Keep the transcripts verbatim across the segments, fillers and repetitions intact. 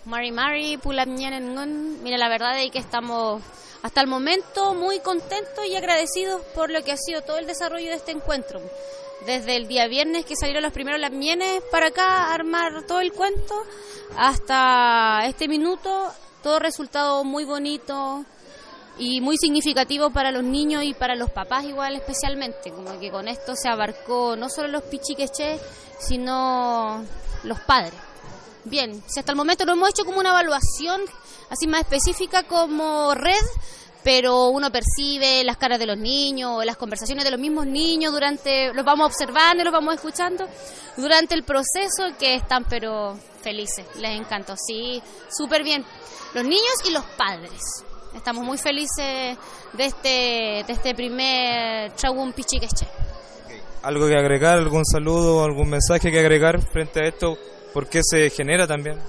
Mari Mari, Pulamñanengun. Mira, la verdad es que estamos hasta el momento muy contentos y agradecidos por lo que ha sido todo el desarrollo de este encuentro. Desde el día viernes que salieron los primeros lamienes para acá a armar todo el cuento, hasta este minuto, todo resultado muy bonito y muy significativo para los niños y para los papás igual especialmente, como que con esto se abarcó no solo los pichiqueché, sino los padres. Bien, si hasta el momento no hemos hecho como una evaluación así más específica como red, pero uno percibe las caras de los niños, las conversaciones de los mismos niños durante, los vamos observando y los vamos escuchando durante el proceso, que están pero felices, les encantó, sí, súper bien. Los niños y los padres, estamos muy felices de este, de este primer Tragún Pichiqueché. ¿Algo que agregar, algún saludo, algún mensaje que agregar frente a esto? ¿Por qué se genera también?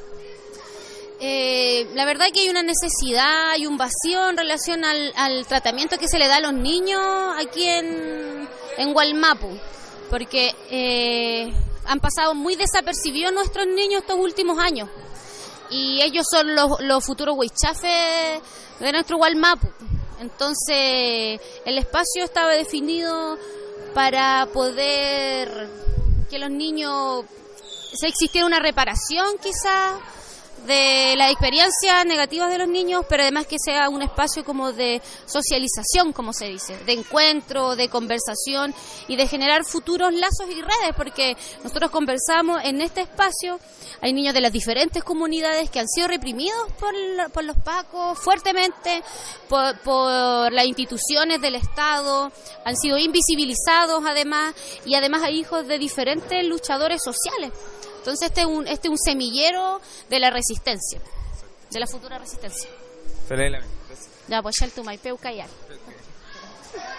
Eh, la verdad que hay una necesidad, hay un vacío en relación al, al tratamiento que se le da a los niños aquí en, en Wallmapu, porque eh, han pasado muy desapercibidos nuestros niños estos últimos años, y ellos son los, los futuros huichafes de nuestro Wallmapu. Entonces el espacio estaba definido para poder que los niños, si existiera una reparación quizás de las experiencias negativas de los niños, pero además que sea un espacio como de socialización, como se dice, de encuentro, de conversación y de generar futuros lazos y redes, porque nosotros conversamos en este espacio, hay niños de las diferentes comunidades que han sido reprimidos por, la, por los pacos fuertemente, por, por las instituciones del Estado, han sido invisibilizados además, y además hay hijos de diferentes luchadores sociales. Entonces este es un este es un semillero de la resistencia, de la futura resistencia. Feliz. Ya, pues ya el Tumaipeu Cayal.